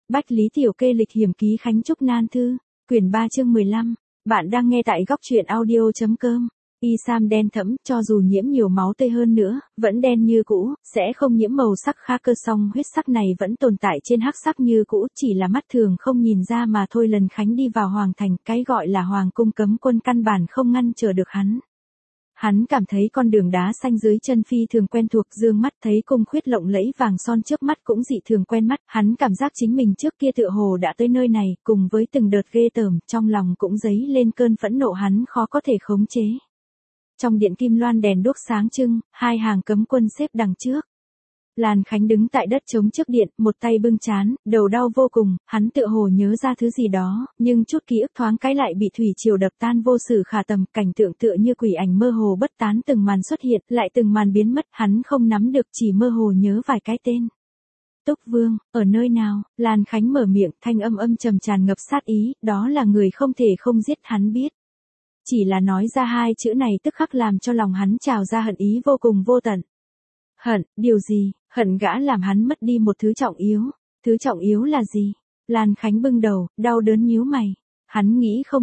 Bách Lý Tiểu Kê lịch hiểm ký Khánh Trúc Nan Thư, quyển 3 chương 15. Bạn đang nghe tại góc truyện audio.com. Y sam đen thẫm, cho dù nhiễm nhiều máu tươi hơn nữa, vẫn đen như cũ, sẽ không nhiễm màu sắc kha cơ, song huyết sắc này vẫn tồn tại trên hắc sắc như cũ, chỉ là mắt thường không nhìn ra mà thôi. Lần Khánh đi vào hoàng thành, cái gọi là hoàng cung cấm quân căn bản không ngăn trở được hắn. Hắn cảm thấy con đường đá xanh dưới chân phi thường quen thuộc, dương mắt thấy cung khuyết lộng lẫy vàng son trước mắt cũng dị thường quen mắt, hắn cảm giác chính mình trước kia tựa hồ đã tới nơi này, cùng với từng đợt ghê tởm, trong lòng cũng dấy lên cơn phẫn nộ hắn khó có thể khống chế. Trong điện kim loan đèn đuốc sáng trưng, hai hàng cấm quân xếp đằng trước. Lan Khánh đứng tại đất trống trước điện, một tay bưng trán, đầu đau vô cùng, hắn tựa hồ nhớ ra thứ gì đó, nhưng chút ký ức thoáng cái lại bị thủy triều đập tan vô xử khả tầm, cảnh tượng tựa như quỷ ảnh mơ hồ bất tán, từng màn xuất hiện, lại từng màn biến mất, hắn không nắm được, chỉ mơ hồ nhớ vài cái tên. Túc Vương, ở nơi nào? Lan Khánh mở miệng, thanh âm trầm tràn ngập sát ý, đó là người không thể không giết, hắn biết. Chỉ là nói ra hai chữ này tức khắc làm cho lòng hắn trào ra hận ý vô cùng vô tận. Hận, điều gì? Hận gã làm hắn mất đi một thứ trọng yếu. Thứ trọng yếu là gì? Lan Khánh bưng đầu, đau đớn nhíu mày. Hắn nghĩ không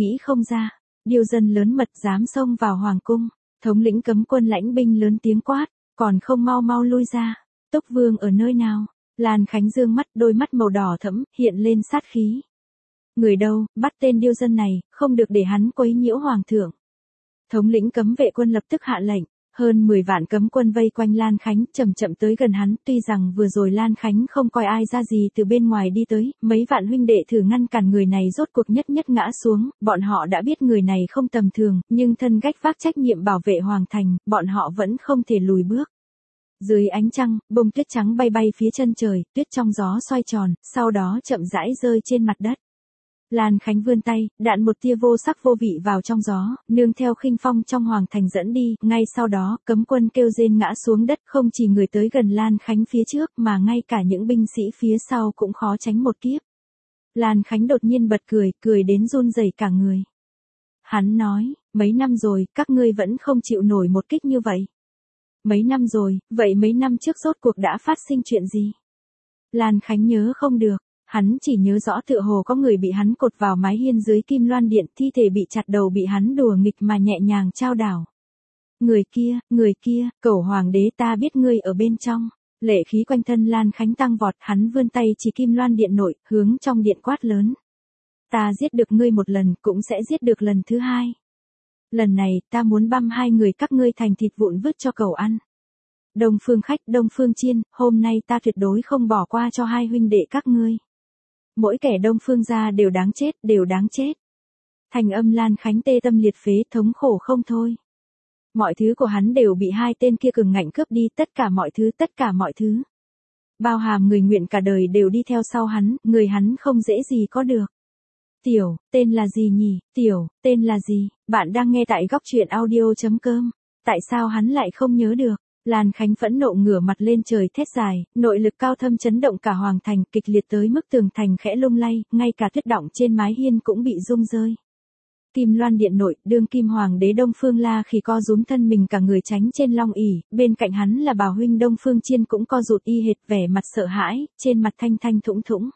ra. Điều dân lớn mật dám xông vào hoàng cung. Thống lĩnh cấm quân lãnh binh lớn tiếng quát, còn không mau lui ra. Túc Vương ở nơi nào? Lan Khánh dương mắt, đôi mắt màu đỏ thẫm, hiện lên sát khí. Người đâu, bắt tên điêu dân này, không được để hắn quấy nhiễu hoàng thượng. Thống lĩnh cấm vệ quân lập tức hạ lệnh. Hơn 10 vạn cấm quân vây quanh Lan Khánh, chậm tới gần hắn, tuy rằng vừa rồi Lan Khánh không coi ai ra gì từ bên ngoài đi tới, mấy vạn huynh đệ thử ngăn cản người này rốt cuộc nhất ngã xuống, bọn họ đã biết người này không tầm thường, nhưng thân gánh vác trách nhiệm bảo vệ hoàng thành, bọn họ vẫn không thể lùi bước. Dưới ánh trăng, bông tuyết trắng bay phía chân trời, tuyết trong gió xoay tròn, sau đó chậm rãi rơi trên mặt đất. Lan Khánh vươn tay, đạn một tia vô sắc vô vị vào trong gió, nương theo khinh phong trong hoàng thành dẫn đi, ngay sau đó, cấm quân kêu rên ngã xuống đất, không chỉ người tới gần Lan Khánh phía trước mà ngay cả những binh sĩ phía sau cũng khó tránh một kiếp. Lan Khánh đột nhiên bật cười đến run rẩy cả người. Hắn nói, mấy năm rồi, các ngươi vẫn không chịu nổi một kích như vậy. Mấy năm rồi, vậy mấy năm trước rốt cuộc đã phát sinh chuyện gì? Lan Khánh nhớ không được. Hắn chỉ nhớ rõ tựa hồ có người bị hắn cột vào mái hiên dưới kim loan điện, thi thể bị chặt đầu bị hắn đùa nghịch mà nhẹ nhàng trao đảo. Người kia, Cẩu hoàng đế, ta biết ngươi ở bên trong. Lệ khí quanh thân Lan Khánh tăng vọt, hắn vươn tay chỉ kim loan điện nội, hướng trong điện quát lớn. Ta giết được ngươi một lần, cũng sẽ giết được lần thứ hai. Lần này, ta muốn băm hai người các ngươi thành thịt vụn vứt cho cẩu ăn. Đông Phương Khách, Đông Phương Chiên, hôm nay ta tuyệt đối không bỏ qua cho hai huynh đệ các ngươi. Mỗi kẻ Đông Phương gia đều đáng chết. Thành âm Lan Khánh tê tâm liệt phế, thống khổ không thôi. Mọi thứ của hắn đều bị hai tên kia cường ngạnh cướp đi, tất cả mọi thứ. Bao hàm người nguyện cả đời đều đi theo sau hắn, người hắn không dễ gì có được. Tiểu, tên là gì nhỉ? Tên là gì? Bạn đang nghe tại góc truyện audio.com. Tại sao hắn lại không nhớ được? Lan Khánh phẫn nộ ngửa mặt lên trời thét dài, nội lực cao thâm chấn động cả hoàng thành, kịch liệt tới mức tường thành khẽ lung lay, ngay cả tuyết đọng trên mái hiên cũng bị rung rơi. Kim loan điện nội, đương kim hoàng đế Đông Phương La khi co rúm thân mình cả người tránh trên long ỷ, bên cạnh hắn là bảo huynh Đông Phương Chiên cũng co rụt y hệt, vẻ mặt sợ hãi, trên mặt thanh thủng.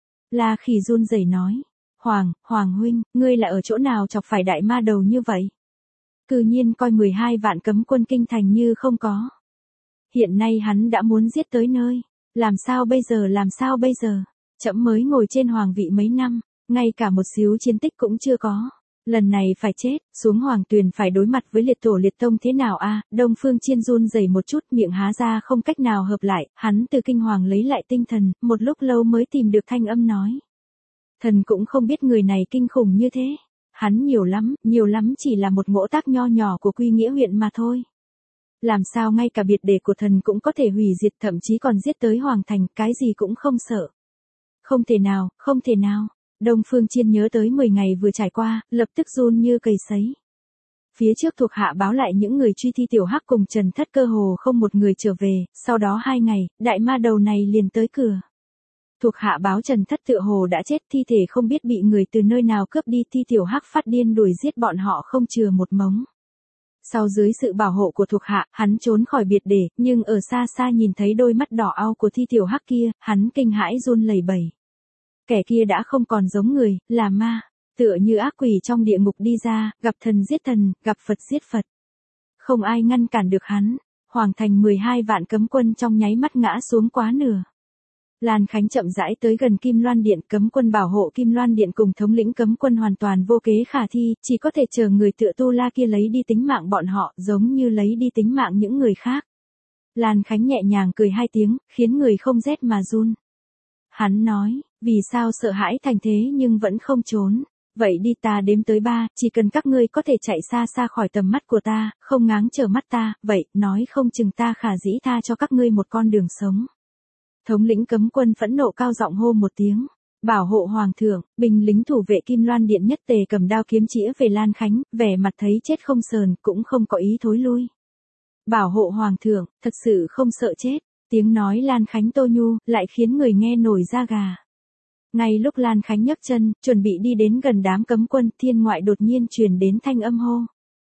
La khi run rẩy nói, Hoàng huynh, ngươi là ở chỗ nào chọc phải đại ma đầu như vậy? Cư nhiên coi 12 vạn cấm quân kinh thành như không có. Hiện nay hắn đã muốn giết tới nơi. Làm sao bây giờ? Trẫm mới ngồi trên hoàng vị mấy năm, ngay cả một xíu chiến tích cũng chưa có. Lần này phải chết, xuống hoàng tuyền phải đối mặt với liệt tổ liệt tông thế nào a? Đông Phương Chiên run rẩy một chút, miệng há ra không cách nào hợp lại, hắn từ kinh hoàng lấy lại tinh thần, một lúc lâu mới tìm được thanh âm nói. Thần cũng không biết người này kinh khủng như thế. Hắn nhiều lắm chỉ là một ngỗ tác nho nhỏ của Quy Nghĩa huyện mà thôi. Làm sao ngay cả biệt đề của thần cũng có thể hủy diệt, thậm chí còn giết tới hoàng thành, cái gì cũng không sợ. Không thể nào. Đông Phương Chiên nhớ tới 10 ngày vừa trải qua, lập tức run như cầy sấy. Phía trước thuộc hạ báo lại những người truy thi Tiểu Hắc cùng Trần Thất cơ hồ không một người trở về, sau đó 2 ngày, đại ma đầu này liền tới cửa. Thuộc hạ báo Trần Thất tựa hồ đã chết, thi thể không biết bị người từ nơi nào cướp đi, thi Tiểu Hắc phát điên đuổi giết bọn họ không chừa một mống. Sau dưới sự bảo hộ của thuộc hạ, hắn trốn khỏi biệt đề, nhưng ở xa nhìn thấy đôi mắt đỏ au của thi Tiểu Hắc kia, hắn kinh hãi run lẩy bẩy. Kẻ kia đã không còn giống người, là ma. Tựa như ác quỷ trong địa ngục đi ra, gặp thần giết thần, gặp Phật giết Phật. Không ai ngăn cản được hắn. Hoàng thành 12 vạn cấm quân trong nháy mắt ngã xuống quá nửa. Lan Khánh chậm rãi tới gần Kim Loan Điện, cấm quân bảo hộ Kim Loan Điện cùng thống lĩnh cấm quân hoàn toàn vô kế khả thi, chỉ có thể chờ người tựa Tu La kia lấy đi tính mạng bọn họ, giống như lấy đi tính mạng những người khác. Lan Khánh nhẹ nhàng cười hai tiếng, khiến người không rét mà run. Hắn nói, vì sao sợ hãi thành thế nhưng vẫn không trốn. Vậy đi, ta đếm tới 3, chỉ cần các ngươi có thể chạy xa xa khỏi tầm mắt của ta, không ngáng trở mắt ta, vậy, nói không chừng ta khả dĩ tha cho các ngươi một con đường sống. Thống lĩnh cấm quân phẫn nộ cao giọng hô một tiếng. Bảo hộ hoàng thượng, binh lính thủ vệ Kim Loan Điện nhất tề cầm đao kiếm chĩa về Lan Khánh, vẻ mặt thấy chết không sờn, cũng không có ý thối lui. Bảo hộ hoàng thượng, thật sự không sợ chết. Tiếng nói Lan Khánh tô nhu, lại khiến người nghe nổi da gà. Ngay lúc Lan Khánh nhấc chân, chuẩn bị đi đến gần đám cấm quân, thiên ngoại đột nhiên truyền đến thanh âm hô.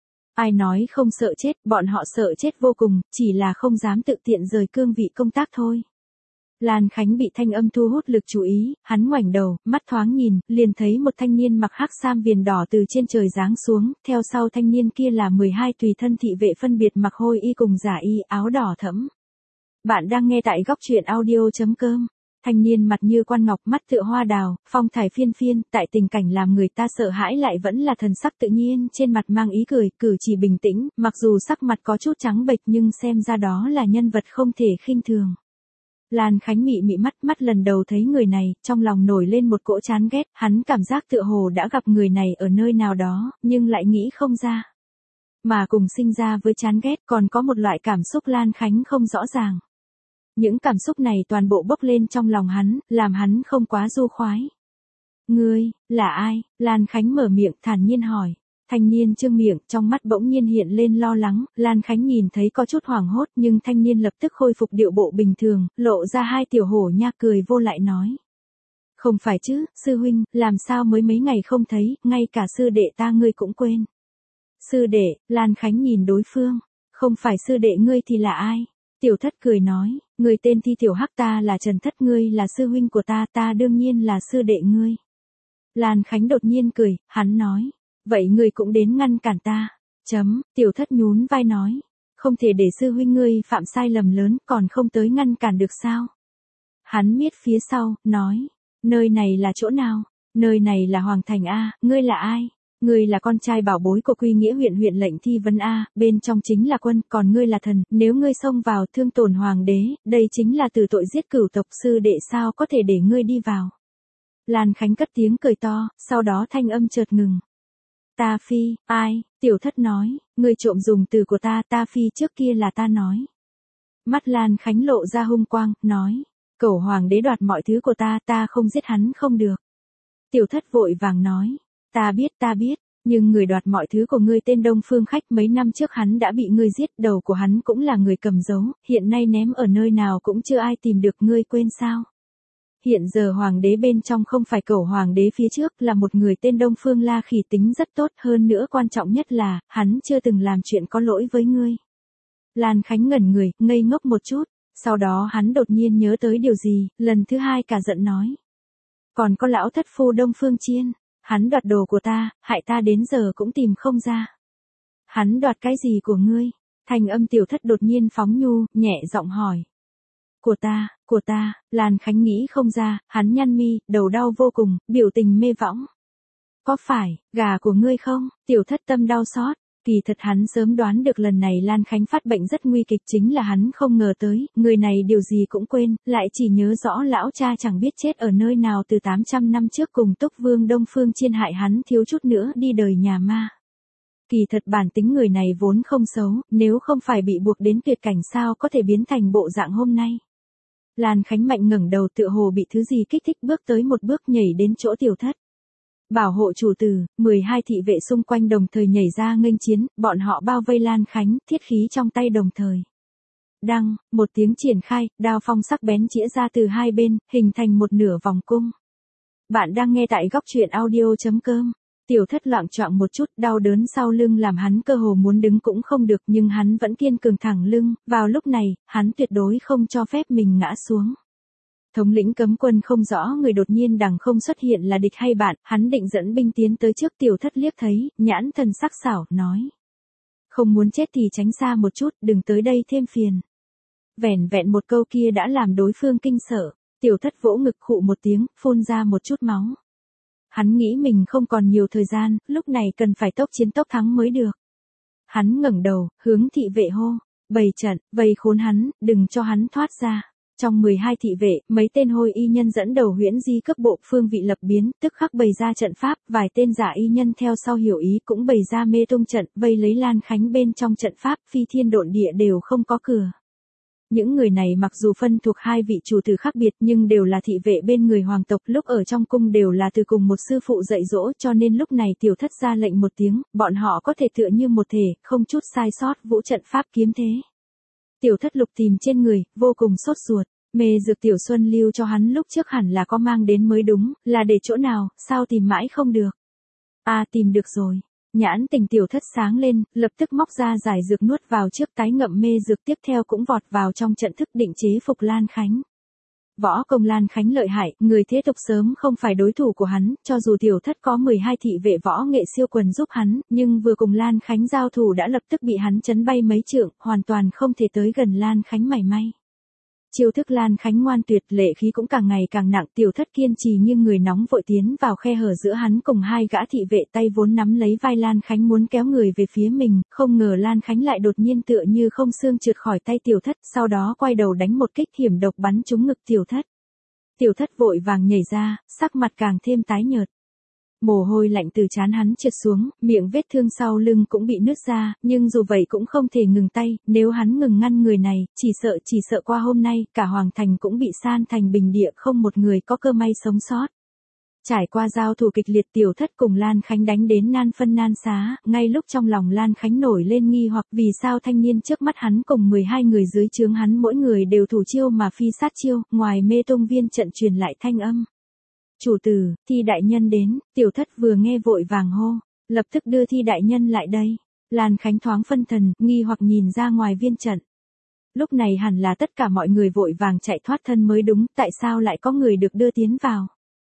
Ai nói không sợ chết, bọn họ sợ chết vô cùng, chỉ là không dám tự tiện rời cương vị công tác thôi. Lan Khánh bị thanh âm thu hút lực chú ý, hắn ngoảnh đầu, mắt thoáng nhìn, liền thấy một thanh niên mặc hắc sam viền đỏ từ trên trời giáng xuống, theo sau thanh niên kia là 12 tùy thân thị vệ phân biệt mặc hôi y cùng giả y, áo đỏ thẫm. Bạn đang nghe tại góc truyện audio.com. Thanh niên mặt như quan ngọc, mắt tựa hoa đào, phong thải phiên phiên, tại tình cảnh làm người ta sợ hãi lại vẫn là thần sắc tự nhiên, trên mặt mang ý cười, cử chỉ bình tĩnh, mặc dù sắc mặt có chút trắng bệch nhưng xem ra đó là nhân vật không thể khinh thường. Lan Khánh mị mị mắt lần đầu thấy người này, trong lòng nổi lên một cỗ chán ghét, hắn cảm giác tựa hồ đã gặp người này ở nơi nào đó, nhưng lại nghĩ không ra. Mà cùng sinh ra với chán ghét còn có một loại cảm xúc Lan Khánh không rõ ràng. Những cảm xúc này toàn bộ bốc lên trong lòng hắn, làm hắn không quá du khoái. Ngươi, là ai? Lan Khánh mở miệng thản nhiên hỏi. Thanh niên trương miệng, trong mắt bỗng nhiên hiện lên lo lắng, Lan Khánh nhìn thấy có chút hoảng hốt nhưng thanh niên lập tức khôi phục điệu bộ bình thường, lộ ra hai tiểu hổ nha cười vô lại nói. Không phải chứ, sư huynh, làm sao mới mấy ngày không thấy, ngay cả sư đệ ta ngươi cũng quên. Sư đệ, Lan Khánh nhìn đối phương, không phải sư đệ ngươi thì là ai? Tiểu Thất cười nói, người tên Thi Tiểu Hắc, ta là Trần Thất, ngươi là sư huynh của ta, ta đương nhiên là sư đệ ngươi. Lan Khánh đột nhiên cười, hắn nói, vậy ngươi cũng đến ngăn cản ta. Tiểu Thất nhún vai nói, không thể để sư huynh ngươi phạm sai lầm lớn, còn không tới ngăn cản được sao? Hắn miết phía sau, nói, nơi này là chỗ nào? Nơi này là Hoàng Thành A, ngươi là ai? Ngươi là con trai bảo bối của Quy Nghĩa huyện huyện lệnh Thi Vân A, bên trong chính là quân, còn ngươi là thần, nếu ngươi xông vào thương tổn hoàng đế, đây chính là từ tội giết cửu tộc, sư đệ sao có thể để ngươi đi vào. Lan Khánh cất tiếng cười to, sau đó thanh âm chợt ngừng. Ta phi, ai? Tiểu Thất nói, ngươi trộm dùng từ của ta, ta phi trước kia là ta nói. Mắt Lan Khánh lộ ra hung quang, nói, cẩu hoàng đế đoạt mọi thứ của ta, ta không giết hắn không được. Tiểu Thất vội vàng nói, ta biết, nhưng người đoạt mọi thứ của ngươi tên Đông Phương Khách, mấy năm trước hắn đã bị ngươi giết, đầu của hắn cũng là người cầm giấu, hiện nay ném ở nơi nào cũng chưa ai tìm được, ngươi quên sao? Hiện giờ hoàng đế bên trong không phải cẩu hoàng đế phía trước, là một người tên Đông Phương La Khỉ, tính rất tốt, hơn nữa quan trọng nhất là, hắn chưa từng làm chuyện có lỗi với ngươi. Lan Khánh ngẩn người, ngây ngốc một chút, sau đó hắn đột nhiên nhớ tới điều gì, lần thứ hai cả giận nói. Còn có lão thất phu Đông Phương Chiên, hắn đoạt đồ của ta, hại ta đến giờ cũng tìm không ra. Hắn đoạt cái gì của ngươi? Thanh âm Tiểu Thất đột nhiên phóng nhu, nhẹ giọng hỏi. Của ta, Lan Khánh nghĩ không ra, hắn nhăn mi, đầu đau vô cùng, biểu tình mê võng. Có phải, gà của ngươi không? Tiểu Thất tâm đau xót. Kỳ thật hắn sớm đoán được lần này Lan Khánh phát bệnh rất nguy kịch, chính là hắn không ngờ tới, người này điều gì cũng quên, lại chỉ nhớ rõ lão cha chẳng biết chết ở nơi nào từ 800 năm trước cùng Túc Vương Đông Phương Chiên hại hắn thiếu chút nữa đi đời nhà ma. Kỳ thật bản tính người này vốn không xấu, nếu không phải bị buộc đến tuyệt cảnh sao có thể biến thành bộ dạng hôm nay. Lan Khánh mạnh ngẩng đầu tựa hồ bị thứ gì kích thích, bước tới một bước nhảy đến chỗ Tiểu Thất. Bảo hộ chủ tử, 12 thị vệ xung quanh đồng thời nhảy ra nghênh chiến, bọn họ bao vây Lan Khánh, thiết khí trong tay đồng thời. Đăng, một tiếng triển khai, đao phong sắc bén chĩa ra từ hai bên, hình thành một nửa vòng cung. Bạn đang nghe tại góc truyện audio.com. Tiểu Thất loạng choạng một chút, đau đớn sau lưng làm hắn cơ hồ muốn đứng cũng không được, nhưng hắn vẫn kiên cường thẳng lưng, vào lúc này, hắn tuyệt đối không cho phép mình ngã xuống. Thống lĩnh cấm quân không rõ người đột nhiên đằng không xuất hiện là địch hay bạn, hắn định dẫn binh tiến tới trước. Tiểu Thất liếc thấy, nhãn thần sắc sảo, nói. Không muốn chết thì tránh xa một chút, đừng tới đây thêm phiền. Vẻn vẹn một câu kia đã làm đối phương kinh sợ. Tiểu Thất vỗ ngực khụ một tiếng, phun ra một chút máu. Hắn nghĩ mình không còn nhiều thời gian, lúc này cần phải tốc chiến tốc thắng mới được. Hắn ngẩng đầu, hướng thị vệ hô. Bày trận, vây khốn hắn, đừng cho hắn thoát ra. Trong 12 thị vệ, mấy tên hôi y nhân dẫn đầu huyễn di cấp bộ phương vị lập biến, tức khắc bày ra trận pháp, vài tên giả y nhân theo sau hiểu ý cũng bày ra mê tung trận, vây lấy Lan Khánh bên trong trận pháp, phi thiên độn địa đều không có cửa. Những người này mặc dù phân thuộc hai vị chủ tử khác biệt nhưng đều là thị vệ bên người hoàng tộc, lúc ở trong cung đều là từ cùng một sư phụ dạy dỗ, cho nên lúc này Tiểu Thất ra lệnh một tiếng, bọn họ có thể tựa như một thể, không chút sai sót vũ trận pháp kiếm thế. Tiểu Thất lục tìm trên người, vô cùng sốt ruột, mê dược Tiểu Xuân lưu cho hắn lúc trước hẳn là có mang đến mới đúng, là để chỗ nào, sao tìm mãi không được. Tìm được rồi. Nhãn tình Tiểu Thất sáng lên, lập tức móc ra giải dược nuốt vào trước, tái ngậm mê dược, tiếp theo cũng vọt vào trong trận thức định chế phục Lan Khánh. Võ công Lan Khánh lợi hại, người thế tục sớm không phải đối thủ của hắn, cho dù Tiểu Thất có 12 thị vệ võ nghệ siêu quần giúp hắn, nhưng vừa cùng Lan Khánh giao thủ đã lập tức bị hắn chấn bay mấy trượng, hoàn toàn không thể tới gần Lan Khánh mảy may. Chiêu thức Lan Khánh ngoan tuyệt, lệ khí cũng càng ngày càng nặng. Tiểu Thất kiên trì nghiêng người nóng vội tiến vào khe hở giữa hắn cùng hai gã thị vệ, tay vốn nắm lấy vai Lan Khánh muốn kéo người về phía mình, không ngờ Lan Khánh lại đột nhiên tựa như không xương trượt khỏi tay Tiểu Thất, sau đó quay đầu đánh một kích hiểm độc bắn trúng ngực Tiểu Thất. Tiểu Thất vội vàng nhảy ra, sắc mặt càng thêm tái nhợt. Mồ hôi lạnh từ trán hắn trượt xuống, miệng vết thương sau lưng cũng bị nứt ra, nhưng dù vậy cũng không thể ngừng tay, nếu hắn ngừng ngăn người này, chỉ sợ qua hôm nay, cả Hoàng Thành cũng bị san thành bình địa, không một người có cơ may sống sót. Trải qua giao thủ kịch liệt, Tiểu Thất cùng Lan Khánh đánh đến nan phân nan xá, ngay lúc trong lòng Lan Khánh nổi lên nghi hoặc vì sao thanh niên trước mắt hắn cùng 12 người dưới trướng hắn mỗi người đều thủ chiêu mà phi sát chiêu, ngoài mê tung viên trận truyền lại thanh âm. Chủ tử, Thi đại nhân đến. Tiểu Thất vừa nghe vội vàng hô, lập tức đưa Thi đại nhân lại đây. Lan Khánh thoáng phân thần, nghi hoặc nhìn ra ngoài viên trận. Lúc này hẳn là tất cả mọi người vội vàng chạy thoát thân mới đúng, tại sao lại có người được đưa tiến vào.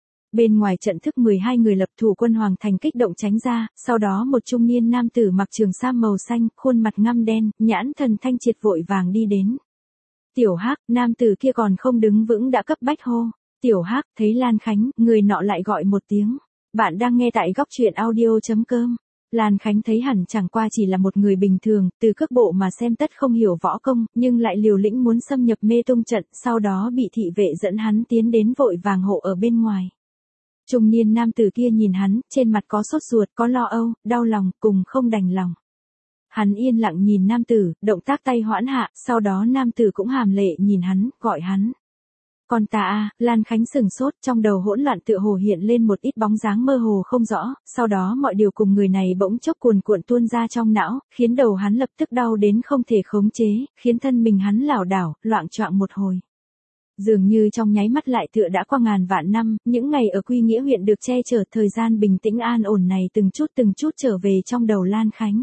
Bên ngoài trận thức 12 người lập thủ quân Hoàng Thành kích động tránh ra, sau đó một trung niên nam tử mặc trường sam màu xanh, khuôn mặt ngăm đen, nhãn thần thanh triệt vội vàng đi đến. Tiểu Hắc, nam tử kia còn không đứng vững đã cấp bách hô. Tiểu Hắc, thấy Lan Khánh, người nọ lại gọi một tiếng. Bạn đang nghe tại góc truyện audio.com. Lan Khánh thấy hẳn chẳng qua chỉ là một người bình thường, từ cước bộ mà xem tất không hiểu võ công, nhưng lại liều lĩnh muốn xâm nhập mê tung trận, sau đó bị thị vệ dẫn hắn tiến đến vội vàng hộ ở bên ngoài. Trung niên nam tử kia nhìn hắn, trên mặt có sốt ruột, có lo âu, đau lòng, cùng không đành lòng. Hắn yên lặng nhìn nam tử, động tác tay hoãn hạ, sau đó nam tử cũng hàm lệ nhìn hắn, gọi hắn. Còn ta Lan Khánh sừng sốt, trong đầu hỗn loạn tựa hồ hiện lên một ít bóng dáng mơ hồ không rõ, sau đó mọi điều cùng người này bỗng chốc cuồn cuộn tuôn ra trong não, khiến đầu hắn lập tức đau đến không thể khống chế, khiến thân mình hắn lảo đảo, loạng choạng một hồi. Dường như trong nháy mắt lại tựa đã qua ngàn vạn năm, những ngày ở Quy Nghĩa huyện được che chở, thời gian bình tĩnh an ổn này từng chút trở về trong đầu Lan Khánh.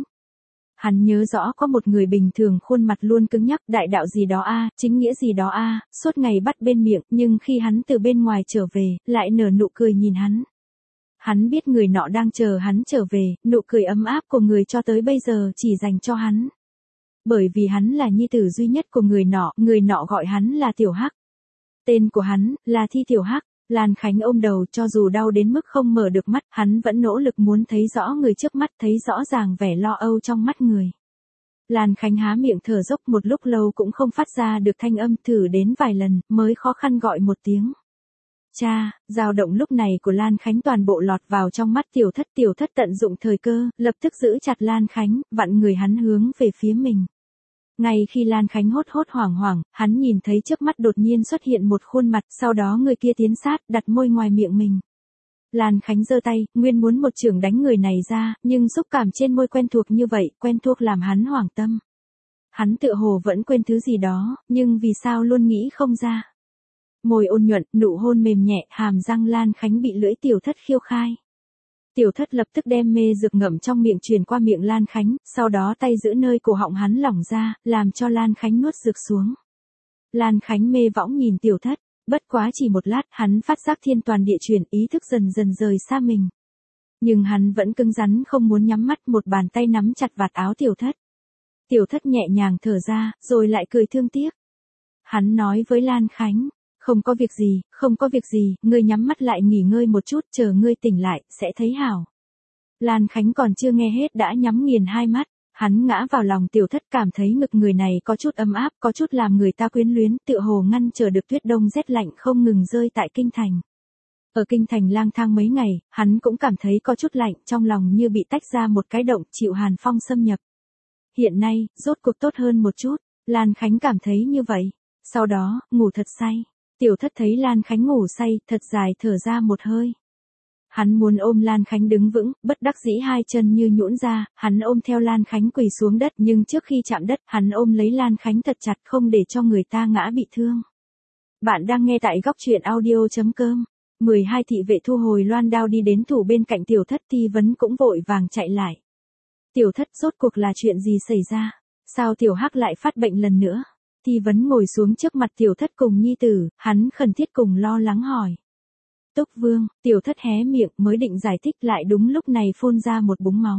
Hắn nhớ rõ có một người bình thường khuôn mặt luôn cứng nhắc, đại đạo gì đó chính nghĩa gì đó suốt ngày bắt bên miệng, nhưng khi hắn từ bên ngoài trở về, lại nở nụ cười nhìn hắn. Hắn biết người nọ đang chờ hắn trở về, nụ cười ấm áp của người cho tới bây giờ chỉ dành cho hắn. Bởi vì hắn là nhi tử duy nhất của người nọ gọi hắn là Tiểu Hắc. Tên của hắn là Thi Tiểu Hắc. Lan Khánh ôm đầu, cho dù đau đến mức không mở được mắt, hắn vẫn nỗ lực muốn thấy rõ người trước mắt, thấy rõ ràng vẻ lo âu trong mắt người. Lan Khánh há miệng thở dốc một lúc lâu cũng không phát ra được thanh âm, thử đến vài lần, mới khó khăn gọi một tiếng. Cha, dao động lúc này của Lan Khánh toàn bộ lọt vào trong mắt Tiểu Thất tận dụng thời cơ, lập tức giữ chặt Lan Khánh, vặn người hắn hướng về phía mình. Ngay khi Lan Khánh hốt hoảng, hắn nhìn thấy trước mắt đột nhiên xuất hiện một khuôn mặt, sau đó người kia tiến sát, đặt môi ngoài miệng mình. Lan Khánh giơ tay, nguyên muốn một chưởng đánh người này ra, nhưng xúc cảm trên môi quen thuộc như vậy, quen thuộc làm hắn hoảng tâm. Hắn tựa hồ vẫn quên thứ gì đó, nhưng vì sao luôn nghĩ không ra. Môi ôn nhuận, nụ hôn mềm nhẹ, hàm răng Lan Khánh bị lưỡi Tiểu Thất khiêu khai. Tiểu Thất lập tức đem mê dược ngậm trong miệng truyền qua miệng Lan Khánh, sau đó tay giữ nơi cổ họng hắn lỏng ra, làm cho Lan Khánh nuốt dược xuống. Lan Khánh mê võng nhìn Tiểu Thất, Bất quá chỉ một lát, hắn phát giác thiên toàn địa chuyển, ý thức dần dần rời xa mình. Nhưng hắn vẫn cứng rắn không muốn nhắm mắt, một bàn tay nắm chặt vạt áo Tiểu Thất. Tiểu Thất nhẹ nhàng thở ra, rồi lại cười thương tiếc. Hắn nói với Lan Khánh, không có việc gì, không có việc gì, ngươi nhắm mắt lại nghỉ ngơi một chút, chờ ngươi tỉnh lại, sẽ thấy hảo. Lan Khánh còn chưa nghe hết đã nhắm nghiền hai mắt, hắn ngã vào lòng Tiểu Thất, cảm thấy ngực người này có chút ấm áp, có chút làm người ta quyến luyến, tựa hồ ngăn trở được tuyết đông rét lạnh không ngừng rơi tại kinh thành. Ở kinh thành lang thang mấy ngày, hắn cũng cảm thấy có chút lạnh, trong lòng như bị tách ra một cái động, chịu hàn phong xâm nhập. Hiện nay, rốt cuộc tốt hơn một chút, Lan Khánh cảm thấy như vậy. Sau đó, ngủ thật say. Tiểu Thất thấy Lan Khánh ngủ say, thật dài thở ra một hơi. Hắn muốn ôm Lan Khánh đứng vững, bất đắc dĩ hai chân như nhũn ra, hắn ôm theo Lan Khánh quỳ xuống đất, nhưng trước khi chạm đất, hắn ôm lấy Lan Khánh thật chặt, không để cho người ta ngã bị thương. Bạn đang nghe tại góc truyện audio.com. 12 thị vệ thu hồi loan đao đi đến tủ bên cạnh Tiểu Thất, Thi Vấn cũng vội vàng chạy lại. Tiểu Thất, rốt cuộc là chuyện gì xảy ra? Sao Tiểu Hắc lại phát bệnh lần nữa? Thi Vấn ngồi xuống trước mặt Tiểu Thất cùng nhi tử, hắn khẩn thiết cùng lo lắng hỏi. Túc Vương, Tiểu Thất hé miệng mới định giải thích, lại đúng lúc này phun ra một búng máu.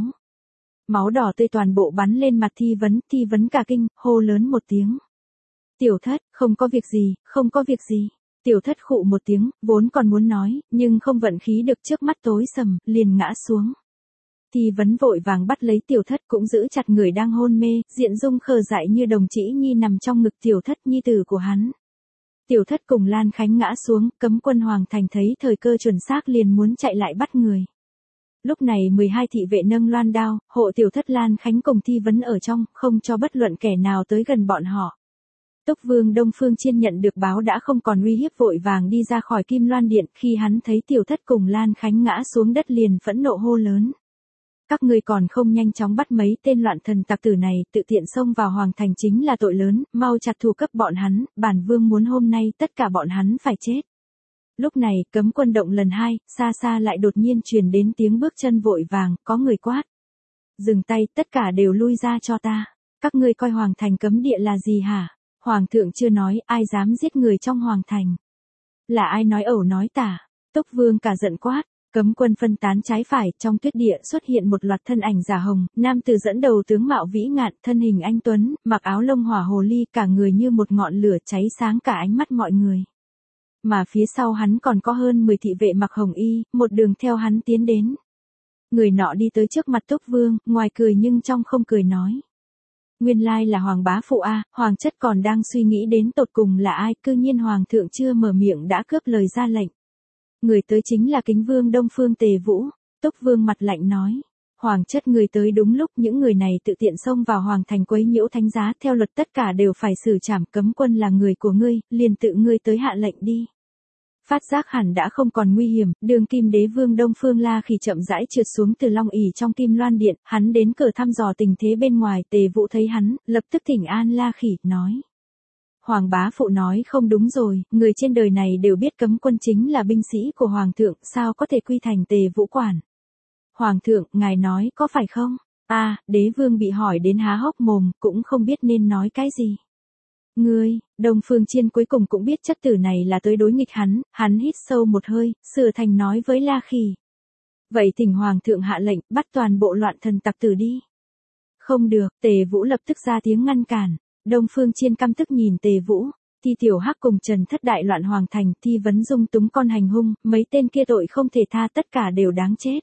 Máu đỏ tươi toàn bộ bắn lên mặt Thi Vấn cả kinh, hô lớn một tiếng. Tiểu Thất, không có việc gì, không có việc gì. Tiểu Thất khụ một tiếng, vốn còn muốn nói, nhưng không vận khí được, trước mắt tối sầm, liền ngã xuống. Thi Vấn vội vàng bắt lấy Tiểu Thất, cũng giữ chặt người đang hôn mê, diện dung khờ dại như đồng trĩ nhi nằm trong ngực Tiểu Thất, nhi tử của hắn. Tiểu Thất cùng Lan Khánh ngã xuống, cấm quân Hoàng Thành thấy thời cơ chuẩn xác liền muốn chạy lại bắt người. Lúc này 12 thị vệ nâng loan đao, hộ Tiểu Thất, Lan Khánh cùng Thi Vấn ở trong, không cho bất luận kẻ nào tới gần bọn họ. Túc Vương Đông Phương Chiên nhận được báo đã không còn uy hiếp, vội vàng đi ra khỏi Kim Loan Điện, khi hắn thấy Tiểu Thất cùng Lan Khánh ngã xuống đất liền phẫn nộ hô lớn. Các ngươi còn không nhanh chóng bắt mấy tên loạn thần tặc tử này, tự tiện xông vào Hoàng Thành chính là tội lớn, mau chặt thù cấp bọn hắn, bản vương muốn hôm nay tất cả bọn hắn phải chết. Lúc này, cấm quân động lần hai, xa xa lại đột nhiên truyền đến tiếng bước chân vội vàng, có người quát. Dừng tay, tất cả đều lui ra cho ta. Các ngươi coi Hoàng Thành cấm địa là gì hả? Hoàng thượng chưa nói, ai dám giết người trong Hoàng Thành? Là ai nói ẩu nói tả? Túc Vương cả giận quát. Cấm quân phân tán trái phải, trong tuyết địa xuất hiện một loạt thân ảnh giả hồng, nam tử dẫn đầu tướng mạo vĩ ngạn, thân hình anh tuấn, mặc áo lông hỏa hồ ly, cả người như một ngọn lửa cháy sáng cả ánh mắt mọi người. Mà phía sau hắn còn có hơn 10 thị vệ mặc hồng y, một đường theo hắn tiến đến. Người nọ đi tới trước mặt Túc Vương, ngoài cười nhưng trong không cười nói. Nguyên lai là Hoàng bá phụ a, Hoàng chất còn đang suy nghĩ đến tột cùng là ai, cư nhiên Hoàng thượng chưa mở miệng đã cướp lời ra lệnh. Người tới chính là Kính Vương Đông Phương Tề Vũ. Túc Vương mặt lạnh nói. Hoàng chất người tới đúng lúc, những người này tự tiện xông vào Hoàng Thành quấy nhiễu thánh giá, theo luật tất cả đều phải xử trảm, cấm quân là người của ngươi, liền tự ngươi tới hạ lệnh đi. Phát giác hẳn đã không còn nguy hiểm, đường kim đế vương Đông Phương La Khỉ chậm rãi trượt xuống từ long ỷ trong Kim Loan Điện, hắn đến cửa thăm dò tình thế bên ngoài, Tề Vũ thấy hắn, lập tức thỉnh an La Khỉ, nói. Hoàng bá phụ nói không đúng rồi, người trên đời này đều biết cấm quân chính là binh sĩ của Hoàng thượng, sao có thể quy thành Tề Vũ quản. Hoàng thượng, ngài nói có phải không? Đế vương bị hỏi đến há hốc mồm, cũng không biết nên nói cái gì. Ngươi, Đông Phương Chiên cuối cùng cũng biết chất tử này là tới đối nghịch hắn hít sâu một hơi, sửa thành nói với La Khỉ. Vậy thỉnh Hoàng thượng hạ lệnh, bắt toàn bộ loạn thần tặc tử đi. Không được, Tề Vũ lập tức ra tiếng ngăn cản. Đông Phương Chiên căm tức nhìn Tề Vũ, Thi Tiểu Hắc cùng Trần Thất đại loạn Hoàng Thành, Thi Vấn dung túng con hành hung, mấy tên kia tội không thể tha, tất cả đều đáng chết.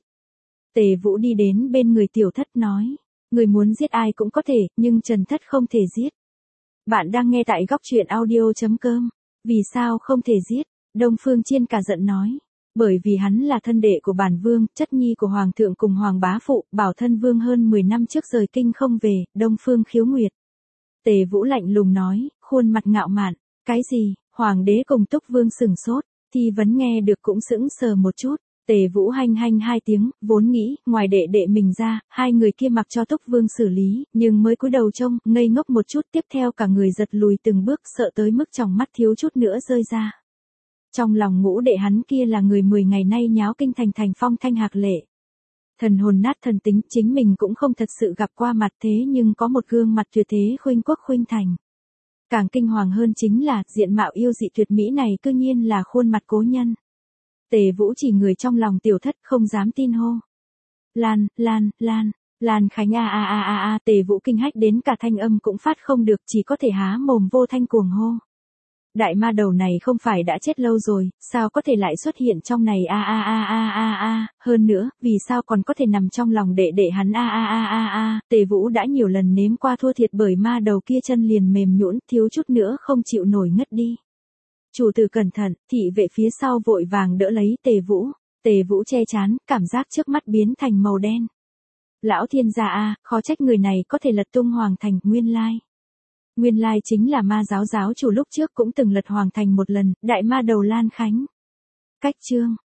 Tề Vũ đi đến bên người Tiểu Thất nói, người muốn giết ai cũng có thể, nhưng Trần Thất không thể giết. Bạn đang nghe tại góc truyện audio.com. Vì sao không thể giết? Đông Phương Chiên cả giận nói. Bởi vì hắn là thân đệ của bản vương, chất nhi của Hoàng thượng cùng Hoàng bá phụ, bảo thân vương hơn 10 năm trước rời kinh không về, Đông Phương Khiếu Nguyệt. Tề Vũ lạnh lùng nói, khuôn mặt ngạo mạn. Cái gì? Hoàng đế cùng Túc Vương sửng sốt. Thi Vấn nghe được cũng sững sờ một chút. Tề Vũ hanh hai tiếng, vốn nghĩ, ngoài đệ đệ mình ra, hai người kia mặc cho Túc Vương xử lý, nhưng mới cúi đầu trông, ngây ngốc một chút, tiếp theo cả người giật lùi từng bước, sợ tới mức tròng mắt thiếu chút nữa rơi ra. Trong lòng ngũ đệ hắn kia là người 10 ngày nay nháo kinh thành thành phong thanh hạc lệ. Thần hồn nát thần tính, chính mình cũng không thật sự gặp qua mặt, thế nhưng có một gương mặt tuyệt thế khuynh quốc khuynh thành. Càng kinh hoàng hơn chính là, diện mạo yêu dị tuyệt mỹ này cư nhiên là khuôn mặt cố nhân. Tề Vũ chỉ người trong lòng tiểu thất không dám tin hô. Lan, Lan, Lan, Lan Khánh a a a a a, Tề Vũ kinh hách đến cả thanh âm cũng phát không được, chỉ có thể há mồm vô thanh cuồng hô. Đại ma đầu này không phải đã chết lâu rồi, sao có thể lại xuất hiện trong này a a a a a a, hơn nữa, vì sao còn có thể nằm trong lòng đệ đệ hắn a a a a a, Tề Vũ đã nhiều lần nếm qua thua thiệt bởi ma đầu kia chân liền mềm nhũn, thiếu chút nữa không chịu nổi ngất đi. Chủ tử cẩn thận, thị vệ phía sau vội vàng đỡ lấy Tề Vũ che chán, cảm giác trước mắt biến thành màu đen. Lão thiên gia a, khó trách người này có thể lật tung hoàng thành, Nguyên lai chính là ma giáo giáo chủ lúc trước cũng từng lật hoàng thành một lần, đại ma đầu Lan Khánh. Cách chương